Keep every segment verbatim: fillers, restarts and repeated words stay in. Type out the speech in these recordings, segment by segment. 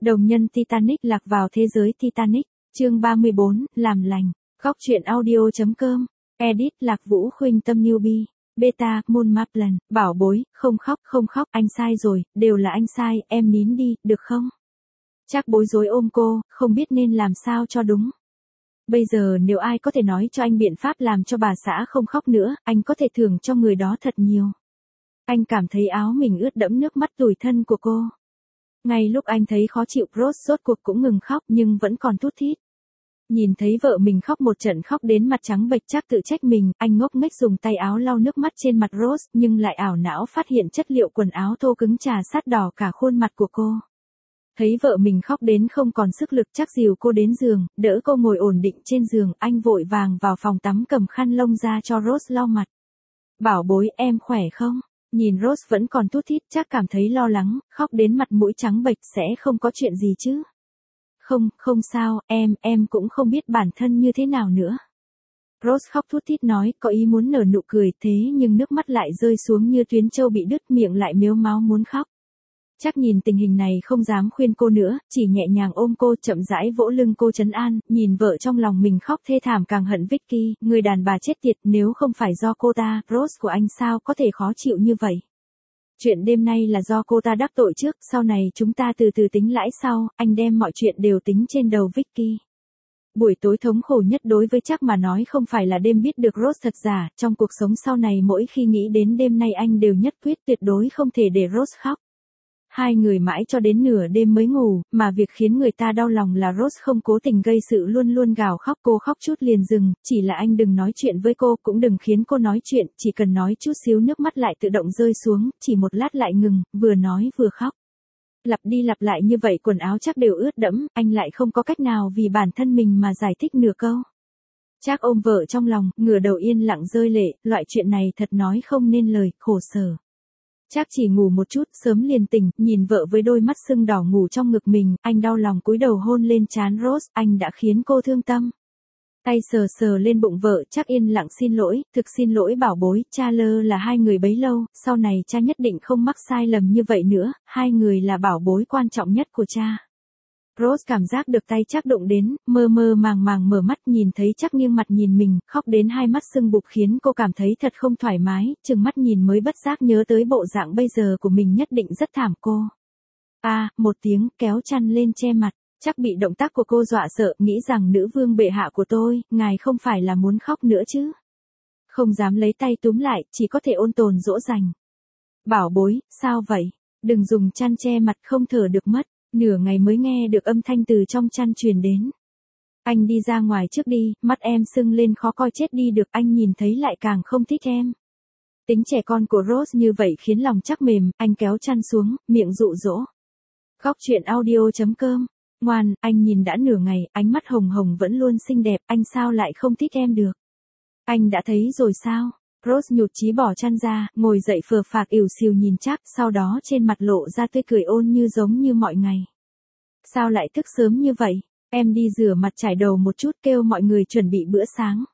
Đồng nhân Titanic lạc vào thế giới Titanic, chương ba mươi bốn, làm lành, góc truyện audio chấm com, edit Lạc Vũ Khuynh Tâm Newbie, beta, Moon Maplan, bảo bối, không khóc, không khóc, anh sai rồi, đều là anh sai, em nín đi, được không? Chắc bối rối ôm cô, không biết nên làm sao cho đúng. Bây giờ nếu ai có thể nói cho anh biện pháp làm cho bà xã không khóc nữa, anh có thể thưởng cho người đó thật nhiều. Anh cảm thấy áo mình ướt đẫm nước mắt tủi thân của cô. Ngay lúc anh thấy khó chịu, Rose rốt cuộc cũng ngừng khóc nhưng vẫn còn thút thít. Nhìn thấy vợ mình khóc một trận khóc đến mặt trắng bệch chắc tự trách mình, anh ngốc nghếch dùng tay áo lau nước mắt trên mặt Rose nhưng lại ảo não phát hiện chất liệu quần áo thô cứng trà sát đỏ cả khuôn mặt của cô. Thấy vợ mình khóc đến không còn sức lực chắc dìu cô đến giường, đỡ cô ngồi ổn định trên giường, anh vội vàng vào phòng tắm cầm khăn lông ra cho Rose lau mặt. Bảo bối, em khỏe không? Nhìn Rose vẫn còn thút thít chắc cảm thấy lo lắng, khóc đến mặt mũi trắng bệch sẽ không có chuyện gì chứ. Không, không sao, em, em cũng không biết bản thân như thế nào nữa. Rose khóc thút thít nói, có ý muốn nở nụ cười thế nhưng nước mắt lại rơi xuống như tuyến trâu bị đứt, miệng lại mếu máo muốn khóc. Chắc nhìn tình hình này không dám khuyên cô nữa, chỉ nhẹ nhàng ôm cô chậm rãi vỗ lưng cô trấn an, nhìn vợ trong lòng mình khóc thê thảm càng hận Vicky, người đàn bà chết tiệt, nếu không phải do cô ta, Rose của anh sao có thể khó chịu như vậy. Chuyện đêm nay là do cô ta đắc tội trước, sau này chúng ta từ từ tính lãi sau, anh đem mọi chuyện đều tính trên đầu Vicky. Buổi tối thống khổ nhất đối với chắc mà nói không phải là đêm biết được Rose thật giả, trong cuộc sống sau này mỗi khi nghĩ đến đêm nay anh đều nhất quyết tuyệt đối không thể để Rose khóc. Hai người mãi cho đến nửa đêm mới ngủ, mà việc khiến người ta đau lòng là Rose không cố tình gây sự luôn luôn gào khóc, cô khóc chút liền dừng, chỉ là anh đừng nói chuyện với cô, cũng đừng khiến cô nói chuyện, chỉ cần nói chút xíu nước mắt lại tự động rơi xuống, chỉ một lát lại ngừng, vừa nói vừa khóc. Lặp đi lặp lại như vậy quần áo chắc đều ướt đẫm, anh lại không có cách nào vì bản thân mình mà giải thích nửa câu. Chắc ôm vợ trong lòng, ngửa đầu yên lặng rơi lệ, loại chuyện này thật nói không nên lời, khổ sở. Chắc chỉ ngủ một chút, sớm liền tỉnh, nhìn vợ với đôi mắt sưng đỏ ngủ trong ngực mình, anh đau lòng cúi đầu hôn lên trán Rose, anh đã khiến cô thương tâm. Tay sờ sờ lên bụng vợ, chắc yên lặng xin lỗi, thực xin lỗi bảo bối, cha lơ là hai người bấy lâu, sau này cha nhất định không mắc sai lầm như vậy nữa, hai người là bảo bối quan trọng nhất của cha. Rose cảm giác được tay chắc đụng đến, mơ mơ màng màng mở mắt nhìn thấy chắc nghiêng mặt nhìn mình, khóc đến hai mắt sưng bụp khiến cô cảm thấy thật không thoải mái, chừng mắt nhìn mới bất giác nhớ tới bộ dạng bây giờ của mình nhất định rất thảm cô. A, à, một tiếng kéo chăn lên che mặt, chắc bị động tác của cô dọa sợ, nghĩ rằng nữ vương bệ hạ của tôi, ngài không phải là muốn khóc nữa chứ. Không dám lấy tay túm lại, chỉ có thể ôn tồn dỗ dành. Bảo bối, sao vậy? Đừng dùng chăn che mặt không thở được mất. Nửa ngày mới nghe được âm thanh từ trong chăn truyền đến. Anh đi ra ngoài trước đi, mắt em sưng lên khó coi chết đi được, anh nhìn thấy lại càng không thích em. Tính trẻ con của Rose như vậy khiến lòng chắc mềm, anh kéo chăn xuống, miệng dụ dỗ. Góc truyện audio chấm com, ngoan, anh nhìn đã nửa ngày, ánh mắt hồng hồng vẫn luôn xinh đẹp, anh sao lại không thích em được. Anh đã thấy rồi sao? Rose nhụt chí bỏ chăn ra, ngồi dậy phờ phạc ỉu xìu nhìn chắc, sau đó trên mặt lộ ra tươi cười ôn như giống như mọi ngày. Sao lại thức sớm như vậy? Em đi rửa mặt chải đầu một chút kêu mọi người chuẩn bị bữa sáng.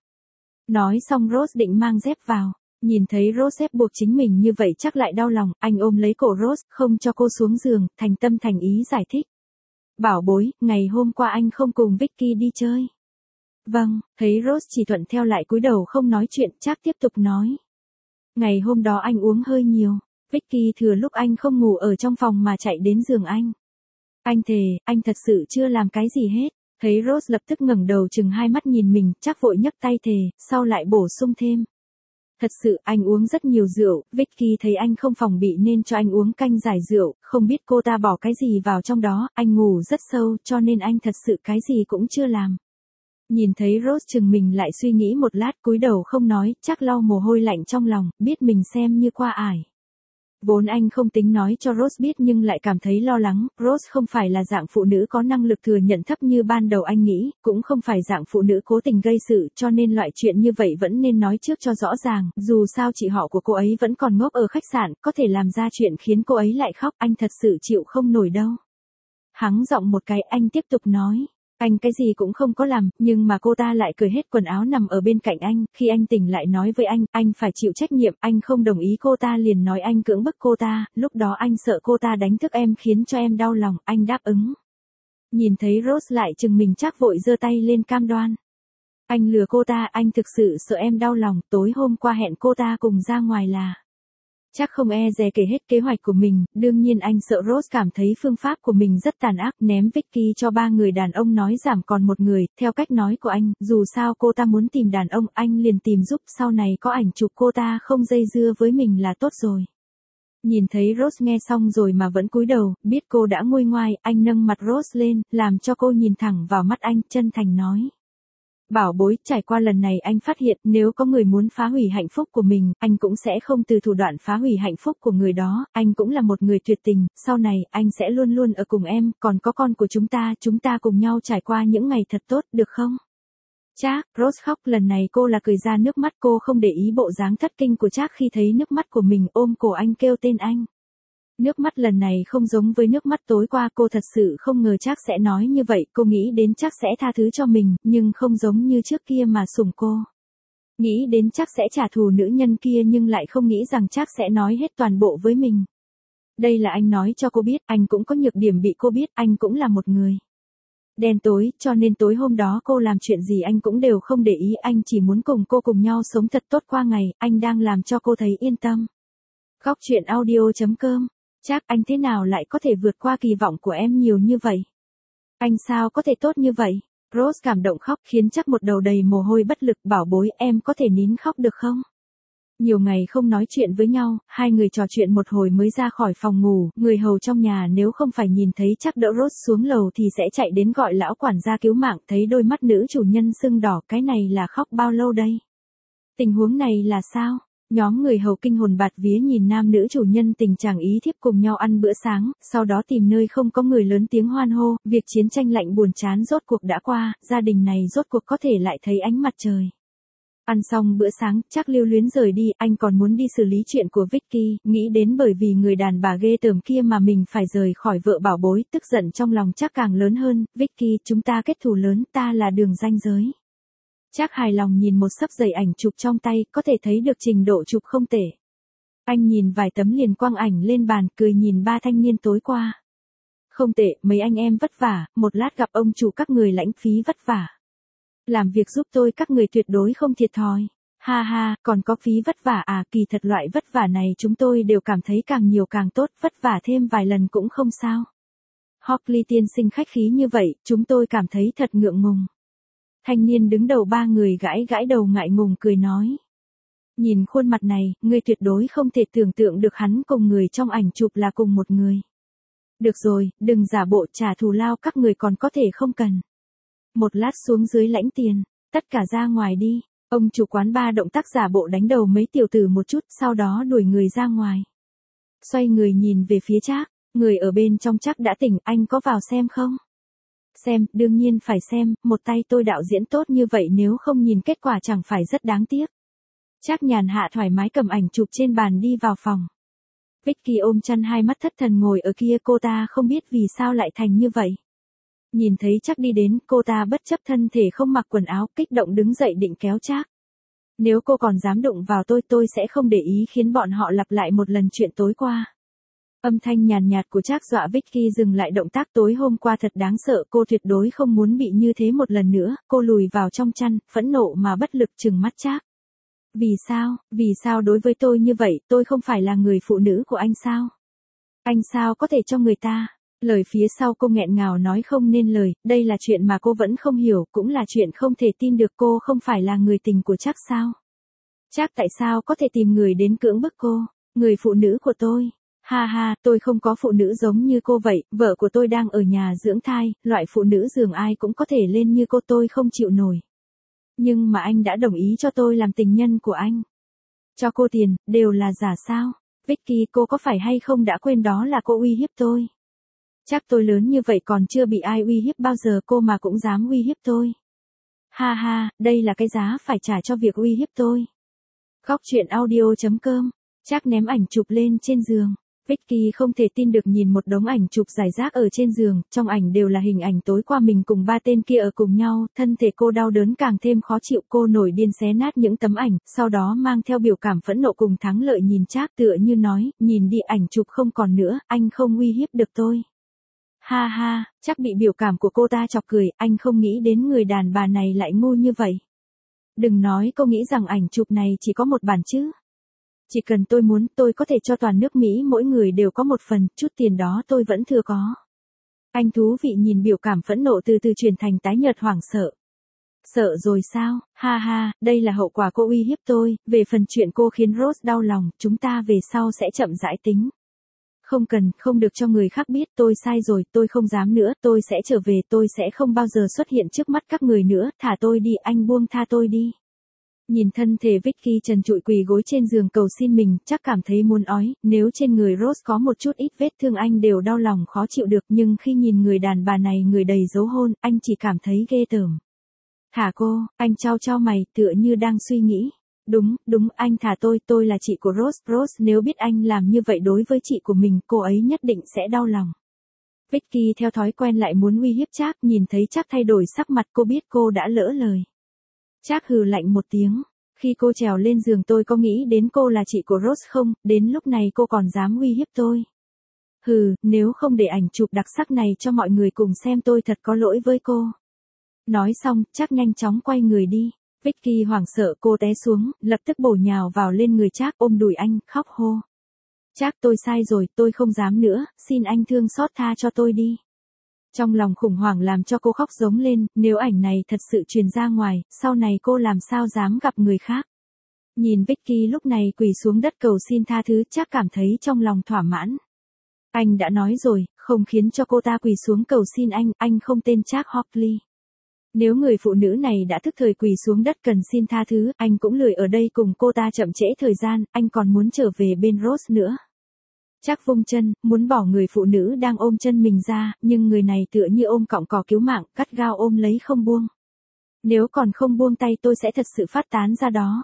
Nói xong Rose định mang dép vào, nhìn thấy Rose ép buộc chính mình như vậy chắc lại đau lòng, anh ôm lấy cổ Rose, không cho cô xuống giường, thành tâm thành ý giải thích. Bảo bối, ngày hôm qua anh không cùng Vicky đi chơi. Vâng, thấy Rose chỉ thuận theo lại cúi đầu không nói chuyện, chắc tiếp tục nói. Ngày hôm đó anh uống hơi nhiều, Vicky thừa lúc anh không ngủ ở trong phòng mà chạy đến giường anh. Anh thề, anh thật sự chưa làm cái gì hết. Thấy Rose lập tức ngẩng đầu chừng hai mắt nhìn mình, chắc vội nhấc tay thề, sau lại bổ sung thêm. Thật sự, anh uống rất nhiều rượu, Vicky thấy anh không phòng bị nên cho anh uống canh giải rượu, không biết cô ta bỏ cái gì vào trong đó, anh ngủ rất sâu cho nên anh thật sự cái gì cũng chưa làm. Nhìn thấy Rose chừng mình lại suy nghĩ một lát cúi đầu không nói, chắc lau mồ hôi lạnh trong lòng, biết mình xem như qua ải. Vốn anh không tính nói cho Rose biết nhưng lại cảm thấy lo lắng, Rose không phải là dạng phụ nữ có năng lực thừa nhận thấp như ban đầu anh nghĩ, cũng không phải dạng phụ nữ cố tình gây sự cho nên loại chuyện như vậy vẫn nên nói trước cho rõ ràng, dù sao chị họ của cô ấy vẫn còn ngốc ở khách sạn, có thể làm ra chuyện khiến cô ấy lại khóc, anh thật sự chịu không nổi đâu. Hắng giọng một cái anh tiếp tục nói. Anh cái gì cũng không có làm, nhưng mà cô ta lại cởi hết quần áo nằm ở bên cạnh anh, khi anh tỉnh lại nói với anh, anh phải chịu trách nhiệm, anh không đồng ý cô ta liền nói anh cưỡng bức cô ta, lúc đó anh sợ cô ta đánh thức em khiến cho em đau lòng, anh đáp ứng. Nhìn thấy Rose lại chừng mình chắc vội giơ tay lên cam đoan. Anh lừa cô ta, anh thực sự sợ em đau lòng, tối hôm qua hẹn cô ta cùng ra ngoài là. Chắc không e dè kể hết kế hoạch của mình, đương nhiên anh sợ Rose cảm thấy phương pháp của mình rất tàn ác, ném Vicky cho ba người đàn ông nói giảm còn một người, theo cách nói của anh, dù sao cô ta muốn tìm đàn ông, anh liền tìm giúp, sau này có ảnh chụp cô ta không dây dưa với mình là tốt rồi. Nhìn thấy Rose nghe xong rồi mà vẫn cúi đầu, biết cô đã nguôi ngoai, anh nâng mặt Rose lên, làm cho cô nhìn thẳng vào mắt anh, chân thành nói. Bảo bối, trải qua lần này anh phát hiện nếu có người muốn phá hủy hạnh phúc của mình, anh cũng sẽ không từ thủ đoạn phá hủy hạnh phúc của người đó, anh cũng là một người tuyệt tình, sau này anh sẽ luôn luôn ở cùng em, còn có con của chúng ta, chúng ta cùng nhau trải qua những ngày thật tốt, được không? Trác, Rose khóc, lần này cô là cười ra nước mắt, cô không để ý bộ dáng thất kinh của Trác khi thấy nước mắt của mình, ôm cổ anh kêu tên anh. Nước mắt lần này không giống với nước mắt tối qua, cô thật sự không ngờ Trác sẽ nói như vậy, cô nghĩ đến Trác sẽ tha thứ cho mình, nhưng không giống như trước kia mà sủng cô. Nghĩ đến Trác sẽ trả thù nữ nhân kia nhưng lại không nghĩ rằng Trác sẽ nói hết toàn bộ với mình. Đây là anh nói cho cô biết, anh cũng có nhược điểm bị cô biết, anh cũng là một người đen tối, cho nên tối hôm đó cô làm chuyện gì anh cũng đều không để ý, anh chỉ muốn cùng cô cùng nhau sống thật tốt qua ngày, anh đang làm cho cô thấy yên tâm. Khóc chuyện audio chấm com. Trác, anh thế nào lại có thể vượt qua kỳ vọng của em nhiều như vậy? Anh sao có thể tốt như vậy? Rose cảm động khóc khiến Trác một đầu đầy mồ hôi bất lực, bảo bối em có thể nín khóc được không? Nhiều ngày không nói chuyện với nhau, hai người trò chuyện một hồi mới ra khỏi phòng ngủ, người hầu trong nhà nếu không phải nhìn thấy Trác đỡ Rose xuống lầu thì sẽ chạy đến gọi lão quản gia cứu mạng, thấy đôi mắt nữ chủ nhân sưng đỏ, cái này là khóc bao lâu đây? Tình huống này là sao? Nhóm người hầu kinh hồn bạt vía nhìn nam nữ chủ nhân tình trạng ý thiếp cùng nhau ăn bữa sáng, sau đó tìm nơi không có người lớn tiếng hoan hô, việc chiến tranh lạnh buồn chán rốt cuộc đã qua, gia đình này rốt cuộc có thể lại thấy ánh mặt trời. Ăn xong bữa sáng, Trác lưu luyến rời đi, anh còn muốn đi xử lý chuyện của Vicky, nghĩ đến bởi vì người đàn bà ghê tởm kia mà mình phải rời khỏi vợ bảo bối, tức giận trong lòng Trác càng lớn hơn, Vicky, chúng ta kết thù lớn, ta là đường ranh giới. Trác hài lòng nhìn một xấp dày ảnh chụp trong tay, có thể thấy được trình độ chụp không tệ. Anh nhìn vài tấm liền quăng ảnh lên bàn, cười nhìn ba thanh niên tối qua. Không tệ, mấy anh em vất vả, một lát gặp ông chủ các người lãnh phí vất vả. Làm việc giúp tôi các người tuyệt đối không thiệt thòi. Ha ha, còn có phí vất vả à, kỳ thật loại vất vả này chúng tôi đều cảm thấy càng nhiều càng tốt, vất vả thêm vài lần cũng không sao. Hockley tiên sinh khách khí như vậy, chúng tôi cảm thấy thật ngượng ngùng. Thanh niên đứng đầu ba người gãi gãi đầu ngại ngùng cười nói. Nhìn khuôn mặt này, ngươi tuyệt đối không thể tưởng tượng được hắn cùng người trong ảnh chụp là cùng một người. Được rồi, đừng giả bộ, trả thù lao các người còn có thể không cần. Một lát xuống dưới lãnh tiền, tất cả ra ngoài đi. Ông chủ quán ba động tác giả bộ đánh đầu mấy tiểu tử một chút, sau đó đuổi người ra ngoài. Xoay người nhìn về phía Trác, người ở bên trong Trác đã tỉnh, anh có vào xem không? Xem, đương nhiên phải xem, một tay tôi đạo diễn tốt như vậy nếu không nhìn kết quả chẳng phải rất đáng tiếc. Trác nhàn hạ thoải mái cầm ảnh chụp trên bàn đi vào phòng. Vicky ôm chăn hai mắt thất thần ngồi ở kia, cô ta không biết vì sao lại thành như vậy. Nhìn thấy Trác đi đến, cô ta bất chấp thân thể không mặc quần áo, kích động đứng dậy định kéo Trác. Nếu cô còn dám đụng vào tôi, tôi sẽ không để ý khiến bọn họ lặp lại một lần chuyện tối qua. Âm thanh nhàn nhạt của Trác dọa Vicky dừng lại động tác, tối hôm qua thật đáng sợ, cô tuyệt đối không muốn bị như thế một lần nữa, cô lùi vào trong chăn, phẫn nộ mà bất lực trừng mắt Trác. Vì sao, vì sao đối với tôi như vậy, tôi không phải là người phụ nữ của anh sao? Anh sao có thể cho người ta? Lời phía sau cô nghẹn ngào nói không nên lời, đây là chuyện mà cô vẫn không hiểu, cũng là chuyện không thể tin được, cô không phải là người tình của Trác sao? Trác tại sao có thể tìm người đến cưỡng bức cô, người phụ nữ của tôi? Ha ha, tôi không có phụ nữ giống như cô vậy, vợ của tôi đang ở nhà dưỡng thai, loại phụ nữ giường ai cũng có thể lên như cô, tôi không chịu nổi. Nhưng mà anh đã đồng ý cho tôi làm tình nhân của anh. Cho cô tiền, đều là giả sao? Vicky, cô có phải hay không đã quên đó là cô uy hiếp tôi? Chắc tôi lớn như vậy còn chưa bị ai uy hiếp bao giờ, cô mà cũng dám uy hiếp tôi. Ha ha, đây là cái giá phải trả cho việc uy hiếp tôi. Khóc chuyện audio chấm com. Trác ném ảnh chụp lên trên giường. Vicky không thể tin được nhìn một đống ảnh chụp rải rác ở trên giường, trong ảnh đều là hình ảnh tối qua mình cùng ba tên kia ở cùng nhau, thân thể cô đau đớn càng thêm khó chịu, cô nổi điên xé nát những tấm ảnh, sau đó mang theo biểu cảm phẫn nộ cùng thắng lợi nhìn Trác tựa như nói, nhìn đi ảnh chụp không còn nữa, anh không uy hiếp được tôi. Ha ha, chắc bị biểu cảm của cô ta chọc cười, anh không nghĩ đến người đàn bà này lại ngu như vậy. Đừng nói cô nghĩ rằng ảnh chụp này chỉ có một bản chứ. Chỉ cần tôi muốn, tôi có thể cho toàn nước Mỹ mỗi người đều có một phần, chút tiền đó tôi vẫn thừa có. Anh thú vị nhìn biểu cảm phẫn nộ từ từ chuyển thành tái nhợt hoảng sợ. Sợ rồi sao, ha ha, đây là hậu quả cô uy hiếp tôi, về phần chuyện cô khiến Rose đau lòng, chúng ta về sau sẽ chậm rãi tính. Không cần, không được cho người khác biết, tôi sai rồi, tôi không dám nữa, tôi sẽ trở về, tôi sẽ không bao giờ xuất hiện trước mắt các người nữa, thả tôi đi, anh buông tha tôi đi. Nhìn thân thể Vicky trần trụi quỳ gối trên giường cầu xin mình, chắc cảm thấy muốn ói, nếu trên người Rose có một chút ít vết thương anh đều đau lòng khó chịu được, nhưng khi nhìn người đàn bà này người đầy dấu hôn, anh chỉ cảm thấy ghê tởm. Thả cô, anh trao trao mày, tựa như đang suy nghĩ. Đúng, đúng, anh thả tôi, tôi là chị của Rose, Rose nếu biết anh làm như vậy đối với chị của mình, cô ấy nhất định sẽ đau lòng. Vicky theo thói quen lại muốn uy hiếp Trác, nhìn thấy Trác thay đổi sắc mặt cô biết cô đã lỡ lời. Trác hừ lạnh một tiếng, khi cô trèo lên giường tôi có nghĩ đến cô là chị của Rose không, đến lúc này cô còn dám uy hiếp tôi. Hừ, nếu không để ảnh chụp đặc sắc này cho mọi người cùng xem tôi thật có lỗi với cô. Nói xong, Trác nhanh chóng quay người đi. Vicky hoảng sợ cô té xuống, lập tức bổ nhào vào lên người Trác ôm đùi anh, khóc hô. Trác tôi sai rồi, tôi không dám nữa, xin anh thương xót tha cho tôi đi. Trong lòng khủng hoảng làm cho cô khóc giống lên, nếu ảnh này thật sự truyền ra ngoài, sau này cô làm sao dám gặp người khác. Nhìn Vicky lúc này quỳ xuống đất cầu xin tha thứ, Trác cảm thấy trong lòng thỏa mãn. Anh đã nói rồi, không khiến cho cô ta quỳ xuống cầu xin anh, anh không tên Trác Hockley. Nếu người phụ nữ này đã thức thời quỳ xuống đất cần xin tha thứ, anh cũng lười ở đây cùng cô ta chậm trễ thời gian, anh còn muốn trở về bên Rose nữa. Trác vung chân, muốn bỏ người phụ nữ đang ôm chân mình ra, nhưng người này tựa như ôm cọng cỏ cứu mạng, cắt gao ôm lấy không buông. Nếu còn không buông tay tôi sẽ thật sự phát tán ra đó.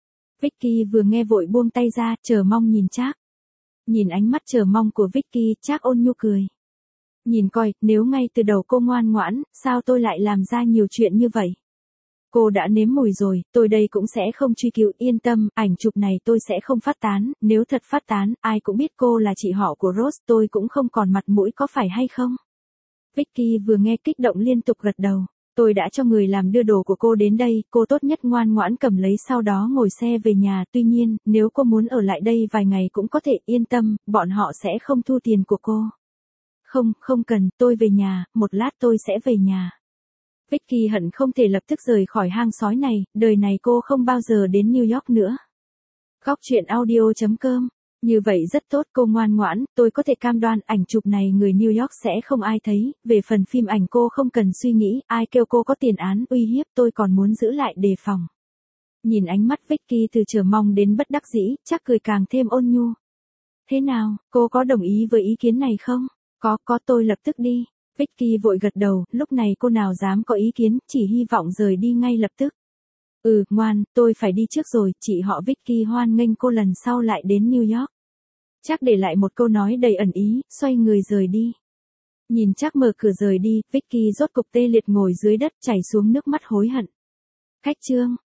Vicky vừa nghe vội buông tay ra, chờ mong nhìn Trác. Nhìn ánh mắt chờ mong của Vicky, Trác ôn nhu cười. Nhìn coi, nếu ngay từ đầu cô ngoan ngoãn, sao tôi lại làm ra nhiều chuyện như vậy? Cô đã nếm mùi rồi, tôi đây cũng sẽ không truy cứu, yên tâm, ảnh chụp này tôi sẽ không phát tán, nếu thật phát tán, ai cũng biết cô là chị họ của Rose, tôi cũng không còn mặt mũi có phải hay không? Vicky vừa nghe kích động liên tục gật đầu, tôi đã cho người làm đưa đồ của cô đến đây, cô tốt nhất ngoan ngoãn cầm lấy sau đó ngồi xe về nhà, tuy nhiên, nếu cô muốn ở lại đây vài ngày cũng có thể, yên tâm, bọn họ sẽ không thu tiền của cô. Không, không cần, tôi về nhà, một lát tôi sẽ về nhà. Vicky hận không thể lập tức rời khỏi hang sói này, đời này cô không bao giờ đến New York nữa. Góc truyện audio chấm com. Như vậy rất tốt cô ngoan ngoãn, tôi có thể cam đoan ảnh chụp này người New York sẽ không ai thấy, về phần phim ảnh cô không cần suy nghĩ, ai kêu cô có tiền án uy hiếp tôi còn muốn giữ lại đề phòng. Nhìn ánh mắt Vicky từ chờ mong đến bất đắc dĩ, chắc cười càng thêm ôn nhu. Thế nào, cô có đồng ý với ý kiến này không? Có, có tôi lập tức đi. Vicky vội gật đầu, lúc này cô nào dám có ý kiến, chỉ hy vọng rời đi ngay lập tức. Ừ, ngoan, tôi phải đi trước rồi, chị họ Vicky hoan nghênh cô lần sau lại đến New York. Chắc để lại một câu nói đầy ẩn ý, xoay người rời đi. Nhìn chắc mở cửa rời đi, Vicky rốt cục tê liệt ngồi dưới đất chảy xuống nước mắt hối hận. Cách chương